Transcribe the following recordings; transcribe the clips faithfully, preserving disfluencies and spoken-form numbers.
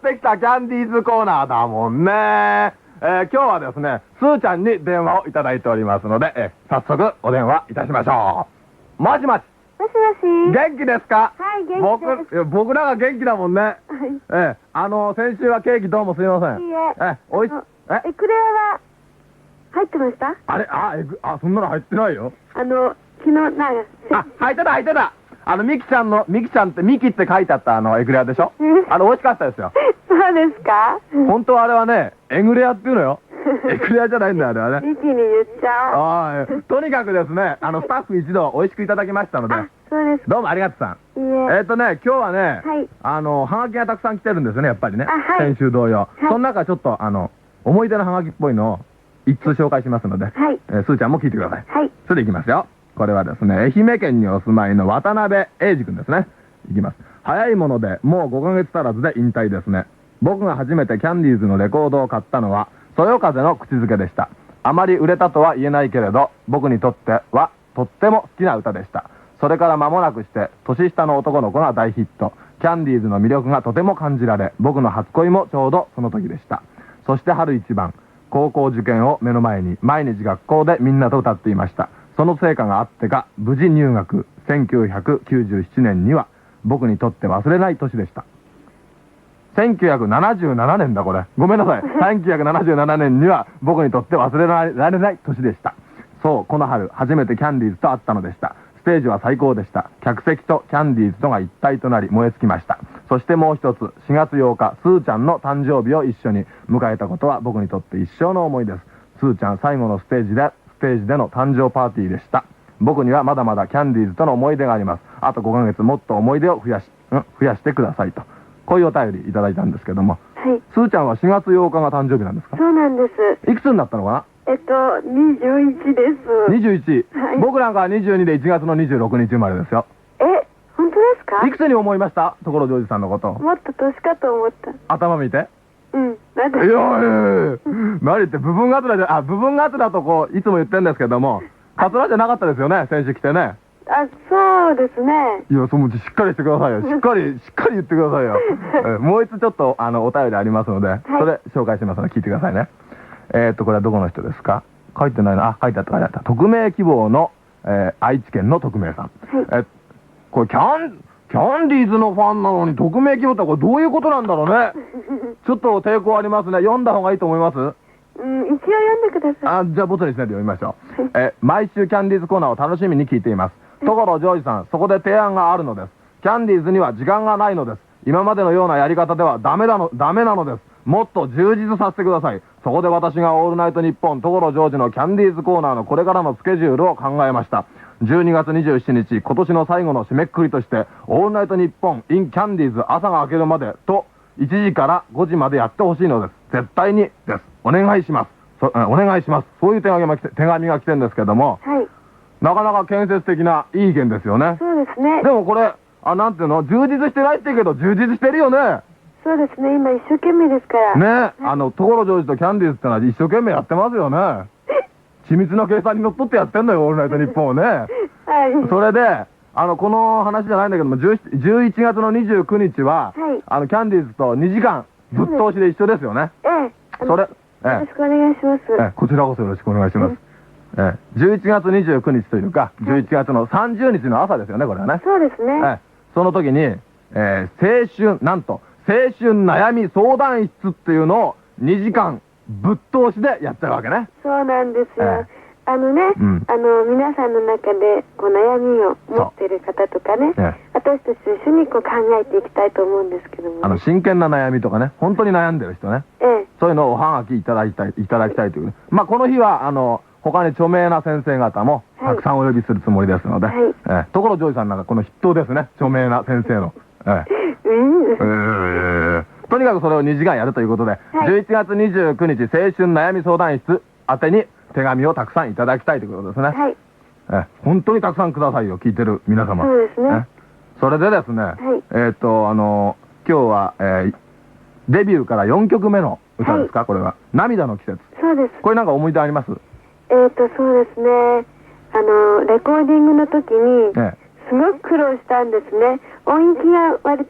ってきたキャンディーズコーナーだもんね。えー、今日はですね、すーちゃんに電話をいただいておりますので、えー、早速お電話いたしましょう。もしもし。 もしもし。 元気ですか？ はい、元気です。 僕、僕らが元気だもんね。 はい。 えー、あの、先週はケーキどうもすいません。 いいえ。 えー、おいし、 え、エクレアは入ってました？ あれ、あ、えぐ、あ、そんなの入ってないよ。 あの、昨日、なんか、 あ、入ってた、入ってた。あの、ミキちゃんの、ミキちゃんって、ミキって書いてあったあの、エクレアでしょ？あの、美味しかったですよ。 そうですか？ 本当はあれはね、エグレアっていうのよ。エクレアじゃないんだよ、あれはね。 ミキに言っちゃおう。 ああ、とにかくですね、あの、スタッフ一同美味しくいただきましたので。 あ、そうです。 どうもありがとうさん。 いいえ。 えっとね、今日はね、 はい。 あの、ハガキがたくさん来てるんですよね、やっぱりね。 あ、はい。 先週同様。 はい。 その中ちょっと、あの、思い出のハガキっぽいのを一通紹介しますので。 はい。 えー、すーちゃんも聞いてください。 はい。 それでいきますよ。これはですね、愛媛県にお住まいの渡辺英二君ですね。いきます。早いもので、もうごかげつ足らずで引退ですね。僕が初めてキャンディーズのレコードを買ったのは、そよ風の口づけでした。あまり売れたとは言えないけれど、僕にとってはとっても好きな歌でした。それから間もなくして、年下の男の子が大ヒット。キャンディーズの魅力がとても感じられ、僕の初恋もちょうどその時でした。そして春一番、高校受験を目の前に、毎日学校でみんなと歌っていました。その成果があってか、無事入学。せんきゅうひゃくきゅうじゅうななねんには、僕にとって忘れない年でした。せんきゅうひゃくななじゅうななねんだこれ。ごめんなさい。せんきゅうひゃくななじゅうななねんには僕にとって忘れられない年でした。そう、この春、初めてキャンディーズと会ったのでした。ステージは最高でした。客席とキャンディーズとが一体となり燃え尽きました。そしてもう一つ、しがつようか、スーちゃんの誕生日を一緒に迎えたことは僕にとって一生の思いです。スーちゃん最後のステージで、ステージでの誕生パーティーでした。僕にはまだまだキャンディーズとの思い出があります。あとごかげつもっと思い出を増やし、ん増やしてくださいと。こういうお便りいただいたんですけども。 はい。 すーちゃんはしがつようかが誕生日なんですか？ そうなんです。 いくつになったのかな？ えっと、にじゅういちです。 にじゅういち。 はい。 僕なんかはにじゅうにでいちがつのにじゅうろくにち生まれですよ。 え、本当ですか？ いくつに思いました？所ジョージさんのこと。 もっと年かと思った。 頭見て。 うん。なんで？ いやいやいや何言って、部分がつらで、あ、部分がつらとこう、いつも言ってるんですけども、カツラじゃなかったですよね、先週来てね。 あ、そうですね。 いや、そう、しっかりしてくださいよ。しっかり、しっかり言ってくださいよ。えもう一つちょっと、あの、お便りありますので、はい、それ紹介しますので聞いてくださいね。えー、っと、これはどこの人ですか？書いてないな。あ、書いてあった、書いてあった。匿名希望の、えー、愛知県の匿名さん。はい、え、これ、キャン、キャンディーズのファンなのに匿名希望ってこれどういうことなんだろうね。ちょっと抵抗ありますね。読んだ方がいいと思います？ うん、一応読んでください。 あ、じゃあボツにしないで読みましょう。え、毎週キャンディーズコーナーを楽しみに聞いています。所ジョージさん、そこで提案があるのです。キャンディーズには時間がないのです。今までのようなやり方ではダメなの、ダメなのです。もっと充実させてください。そこで私がオールナイトニッポン所ジョージのキャンディーズコーナーのこれからのスケジュールを考えました。じゅうにがつにじゅうしちにち、今年の最後の締めくくりとして、オールナイトニッポン in キャンディーズ朝が明けるまでと、いちじからごじまでやってほしいのです。絶対にです。お願いします。そお願いします。そういう手紙が来て、手紙が来てるんですけども、はい、なかなか建設的ないい意見ですよね。 そうですね。 でもこれ、あ、なんていうの、充実してないって言うけど、充実してるよね。 そうですね、今一生懸命ですから。ね、 はい、あの、所ジョージとキャンディーズってのは一生懸命やってますよね。緻密な計算にのっとってやってんのよ、オールナイトニッポンをね。はい。それで、あの、この話じゃないんだけども、じゅういちがつのにじゅうくにちは、はい、あの、キャンディーズとにじかんぶっ通しで一緒ですよね。ええ。それ、ええ。 よろしくお願いします。 ええ、こちらこそよろしくお願いします。ええ、じゅういちがつにじゅうくにちというか、じゅういちがつのさんじゅうにちの朝ですよね、これはね。 そうですね。 ええ、その時に、えー、青春、なんと、青春悩み相談室っていうのをにじかんぶっ通しでやっちゃうわけね。 そうなんですよ。ええ、あのね、うん、あの、皆さんの中で、こう、悩みを持っている方とかね、ええ、私たちと一緒にこう考えていきたいと思うんですけども、ね。 あの、真剣な悩みとかね、本当に悩んでる人ね。ええ。そういうのをおはがきいただきたい、いただきたいという、ね。まあ、この日は、あの、他に著名な先生方もたくさんお呼びするつもりですので、はい、ええ、所ジョージさんなんかこの筆頭ですね、著名な先生の。ええ。うん。ええ。とにかくそれをにじかんやるということで、はい、じゅういちがつにじゅうくにち青春悩み相談室宛てに手紙をたくさんいただきたいということですね。はい。え、本当にたくさんくださいよ、聞いてる皆様。 そうですね。 それでですね、はい、えっと、あの、今日は、えー、デビューからよんきょくめの歌ですか、はい、これは。涙の季節。 そうです。 これなんか思い出あります？ えっと、そうですね。あの、レコーディングの時に、ええ、すごく苦労したんですね。音域が割と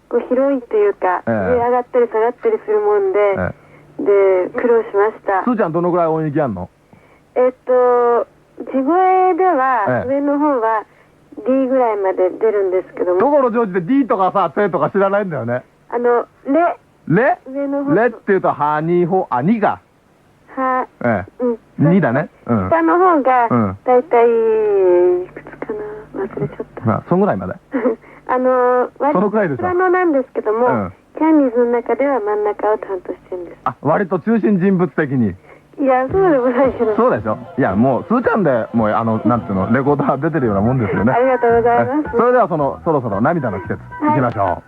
こう広いというか、 ええ、 上上がったり下がったりするもんで、ええ、で苦労しました。 すーちゃんどのぐらい音域あんの？ えっと地声では、ええ、上の方は D ぐらいまで出るんですけども、 どこの上司で D とかさ、テとか知らないんだよね。 あのレレ上の方、 レっていうとハニホ、あ、にがは、 ええ、うん、にだね。 うん、下の方が、うん、だいたいいくつかな、忘れちゃった。 まあ、そんぐらいまで。 あの割とソプラノなんですけども、うん、キャンディーズの中では真ん中を担当してるんです。 あ、割と中心人物的に。 いや、そうでもないけど。 そうでしょ。いや、もうスーちゃんでもうあのなんていうのレコーダー出てるようなもんですよね。 ありがとうございます。 それではそのそろそろ涙の季節、はい、行きましょ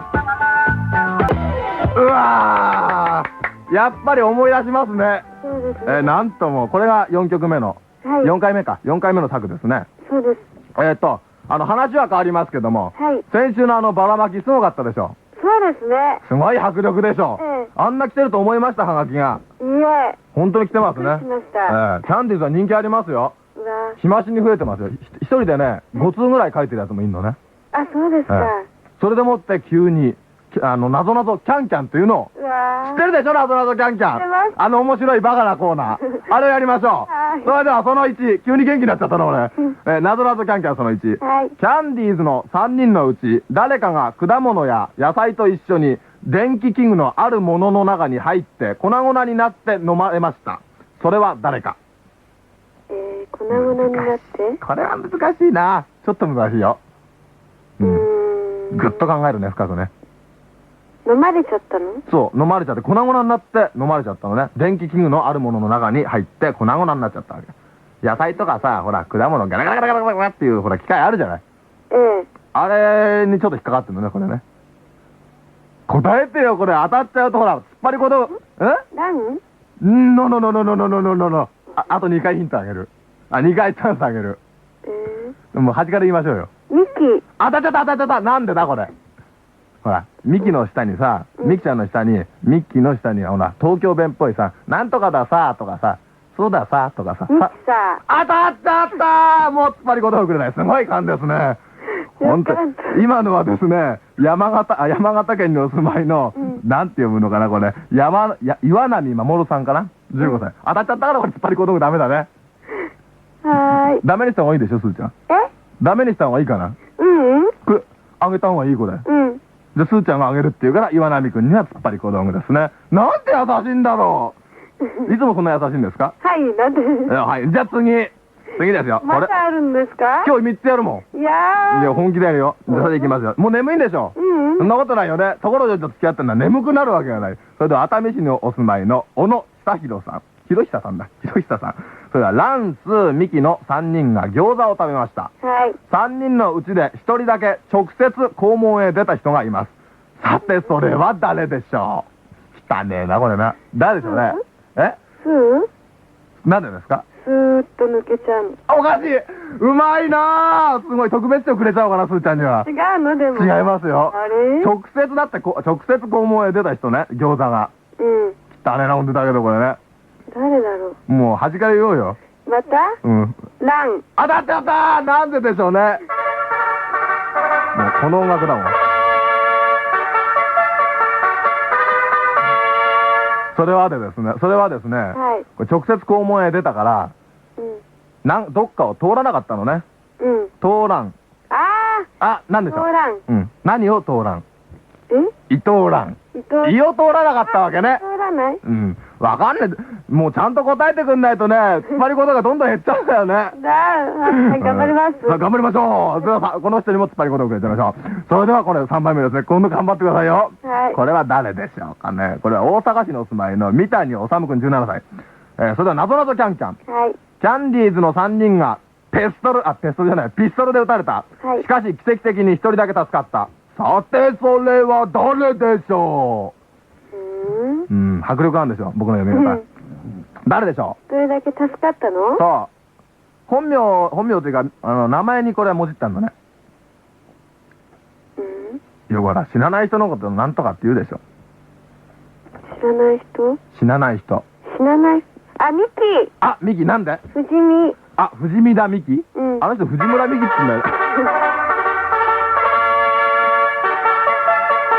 う。うわー、やっぱり思い出しますね。 そうですね。 えー、なんともこれがよんきょくめの、はい、よんかいめかよんかいめの作ですね。 そうです。 えっとあの話は変わりますけども、 はい、 先週のあのばらまきすごかったでしょ。 そうですね。 すごい迫力でしょ。ええ、あんな来てると思いました、はがきが。 いえ、 本当に来てますね。 しました。 ええ、キャンディーズは人気ありますよ。 うわ、 日増しに増えてますよ。一人でねごつうぐらい書いてるやつもいるのね。 あ、そうですか。ええ、 それでもって急にあのなぞなぞキャンキャンというのを知ってるでしょ。なぞなぞキャンキャン、あの面白いバカなコーナーあれやりましょう。はい、それではそのいち、急に元気になっちゃったの俺、えー、なぞなぞキャンキャンそのいち、はい、キャンディーズのさんにんのうち誰かが果物や野菜と一緒に電気器具のあるものの中に入って粉々になって飲まれました。それは誰か。 えー、粉々になって、 これは難しいな。ちょっと難しいよ。うん、ぐっと考えるね、深くね。 飲まれちゃったの？ そう、飲まれちゃって粉々になって飲まれちゃったのね。電気器具のあるものの中に入って粉々になっちゃったわけ。野菜とかさ、ほら果物ガラガラガラガラガラっていうほら機械あるじゃない。 ええ、 あれにちょっと引っかかってるのね、これね。答えてよ、これ当たっちゃうとほら突っ張りことえ何？ んののののののののののああとにかいヒントあげる。あ、にかいチャンスあげる。ええ、もう端から言いましょうよ。 ミキ。 当たっちゃった当たっちゃった。なんでだこれ。ほらミキの下にさ、ミキちゃんの下にミッキーの下にほら東京弁っぽいさ、なんとかださとかさ、そうださとかさ、 ミキさ、 当たっちゃった。もう突っ張りことをくれない。すごい勘ですね。本当今のはですね、山形あ山形県にお住まいの、うん、なんて読むのかなこれ、山や岩波守さんかな、じゅうごさい、うん、当たっちゃったからこれ突っ張りこともダメだね。 はーい。 ダメにした方がいいでしょ、すーちゃん。 え？ ダメにした方がいいかな。 うんうん。 これあげた方がいいこれ。うん。で、すーちゃんがあげるっていうから、岩波くんには突っ張り小道具ですね。なんて優しいんだろう。いつもそんな優しいんですか？ はい、なんではい、じゃあ次。次ですよ。 まだあるんですか？ 今日みっつやるもん。 いやー。 いや、本気でやるよ。じゃあそれでいきますよ。もう眠いんでしょ？うんうん。そんなことないよね。ところでと付き合ってんのは眠くなるわけがない。それでは熱海市にお住まいの小野久弘さん。弘久さんだ。弘久さん。それではランス、ミキのさんにんが餃子を食べました。はい。さんにんのうちでひとりだけ直接肛門へ出た人がいます。さて、それは誰でしょう？汚ねえな、これな。誰でしょうね。え？ スー？ なんでですか？ スーッと抜けちゃう。 おかしい。うまいなー。すごい特別賞くれちゃおうかな、すーちゃんには。 違うのでも。 違いますよ。 あれ？ 直接だってこ、直接肛門へ出た人ね、餃子が。うん。汚ねえな、ほんとだけどこれね。 誰だろう。 もう端から言おうよ。 また？うん。ラン。 当たっちゃったー。なんででしょうね。もうこの音楽だもん。それはでですね、それはですね、はい、これ直接肛門へ出たから、うん、なんどっかを通らなかったのね。うん。通らん。 ああ。 あ、なんでしょう。 通らん。 うん。何を通らん。 え？ 伊藤蘭。伊藤。胃を通らなかったわけね。 通らない？ うん。わかんねえ。もうちゃんと答えてくんないとね、突っ張りことがどんどん減っちゃうんだよね。だー、頑張ります。 さあ、頑張りましょう。では、この人にも突っ張りことをくれてみましょう。それではこれさんばいめですね。今度頑張ってくださいよ。はい。これは誰でしょうかね。これは大阪市にお住まいの三谷治くんじゅうななさい。えー、それではなぞなぞキャンキャン。はい。キャンディーズのさんにんがペストル、あ、ペストルじゃない、ピストルで撃たれた。はい。しかし奇跡的にひとりだけ助かった。さて、それは誰でしょう？うん、迫力あるんですよ、僕の読み方。誰でしょう？どれだけ助かったの？ そう。本名、本名というか、あの、名前にこれはもじったんだね。うん。よくほら、死なない人のことなんとかって言うでしょ。 知らない人？ 死なない人。 死なない。あ、ミキ！ あ、ミキなんで？ 不死身。 あ、不死身だ、ミキ？うん。あの人、藤村ミキって言うんだよ。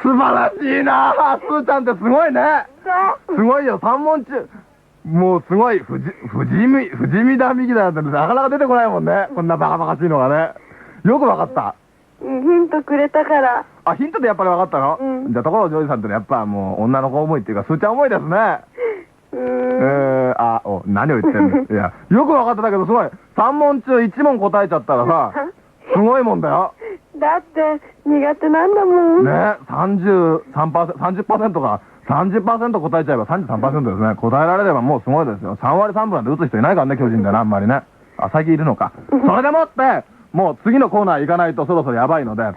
素晴らしいなあ。すーちゃんってすごいね。すごいよ、三問中。もうすごい、富士、富士見、富士見だ右だなんてなかなか出てこないもんね。こんなバカバカしいのがね。よくわかった。 ヒントくれたから。 あ、ヒントでやっぱりわかったの？うん、じゃあ、ところジョージさんってやっぱもう女の子思いっていうか、すーちゃん思いですね。うーん。えー、あ、お、何を言ってんの？いや、よくわかっただけど、すごい。さん問中いち問答えちゃったらさ、すごいもんだよ。 だって、苦手なんだもん。 ね、さんじゅうさんパーセント、さんじゅっパーセントが、さんじゅっパーセント答えちゃえば さんじゅうさんパーセント ですね。答えられればもうすごいですよ。さん割さんぶなんて打つ人いないからね、巨人でね、あんまりね。あ、最近いるのか。それでもって、もう次のコーナー行かないとそろそろやばいので、 はい。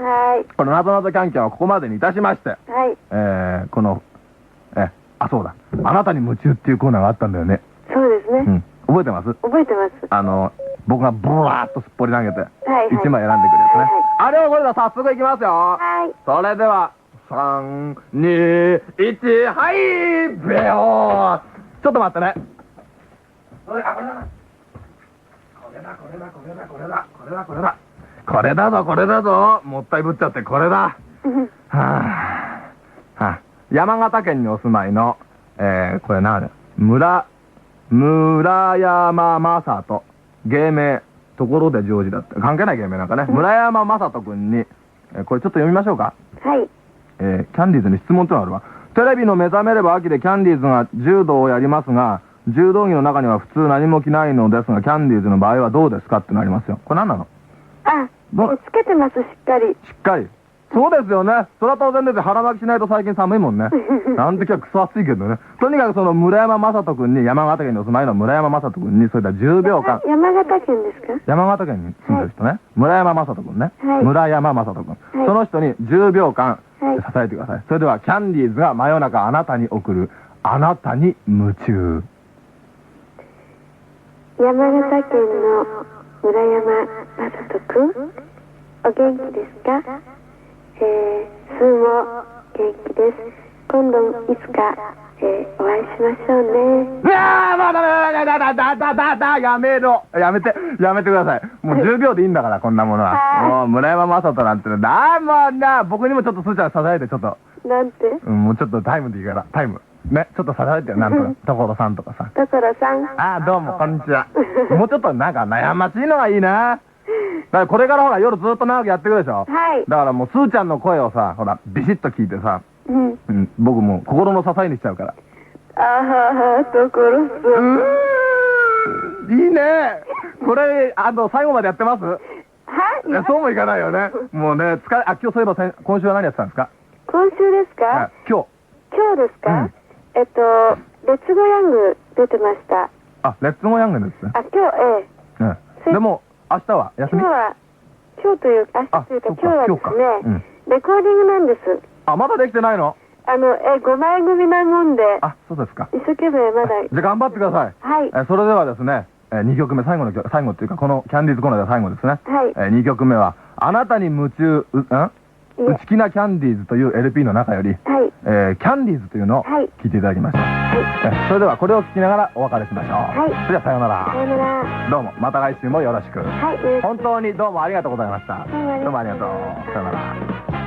このなぞなぞキャンキャンはここまでにいたしまして、 はい。 えー、この、え、あ、そうだ。あなたに夢中っていうコーナーがあったんだよね。 そうですね。 うん。覚えてます？ 覚えてます。 あの、僕がブワーッとすっぽり投げて、 はい、 いちまい選んでくるやつね。あれをこれで早速いきますよ。 はい。 それでは、さん、に、いち、はい、べよー。ちょっと待ってね。これだ、これだ。これだ、これだ、これだ、これだ、これだ、これだ。これだぞ、これだぞ。もったいぶっちゃって、これだ。はぁ、はぁ。山形県にお住まいの、えー、これ何？村、村山正人。芸名、ところでジョージだって。関係ない芸名なんかね。村山正人君に、えー、これちょっと読みましょうか。 はい。 えー、キャンディーズに質問となるわ。テレビの目覚めれば秋でキャンディーズが柔道をやりますが、柔道着の中には普通何も着ないのですが、キャンディーズの場合はどうですかってなりますよ。これ何なの？ あ、つけてます、しっかり。 しっかり。そうですよね。それは当然です。腹巻きしないと最近寒いもんね。なんて今日クソ暑いけどね。とにかくその村山正人君に、山形県にお住まいの村山正人君に、それではじゅうびょうかん。 山形県ですか？ 山形県に住んでる人ね。はい、村山正人君ね。はい、村山正人君。はい、その人にじゅうびょうかん支えてください。それではキャンディーズが真夜中あなたに送る、あなたに夢中。 山形県の村山正人君、お元気ですか？えー、すーも元気です。今度いつか、えー、お会いしましょうね。 うわー、まだだだだだだだだだやめろ。やめて、やめてください。もうじゅうびょうでいいんだから、こんなものは。もう、村山正人なんての、だーもうな、僕にもちょっとすーちゃん支えて、ちょっと。 なんて？ うん、もうちょっとタイムでいいから、タイム。ね、ちょっと支えてよ、なんとか。所さんとかさ。 所さん。 あー、どうも、こんにちは。もうちょっとなんか悩ましいのがいいな。だからこれからほら夜ずっと長くやってくるでしょ。 はい。 だからもうすーちゃんの声をさ、ほら、ビシッと聞いてさ、うん。うん、僕もう心の支えにしちゃうから。 あはは、所さん。 うーん、いいね。これ、あの、最後までやってます？はい。いや、そうもいかないよね。もうね、疲れ、あ、今日そういえば今週は何やってたんですか？ 今週ですか？ 今日。 今日ですか？うん、えっと、レッツゴーヤング出てました。 あ、レッツゴーヤングですね。 あ、今日、ええ。うん。でも、明日は休み？ 今日は、今日という、明日というか今日はですね、うん、レコーディングなんです。 あ、まだできてないの？ あの、え、ごまい組なもんで。 あ、そうですか。 一生懸命まだ。 じゃあ頑張ってください。はい。え、それではですね、え、にきょくめ、最後の曲、最後っていうか、このキャンディーズコーナーで最後ですね。はい。え、にきょくめは、あなたに夢中、う、ん？内気なキャンディーズという エルピー の中より、はい。えー、キャンディーズというのを聴いていただきました。はい。それではこれを聴きながらお別れしましょう。はい。それではさようなら。さようなら。どうも、また来週もよろしく。はい。本当にどうもありがとうございました。どうもありがとう。さようなら。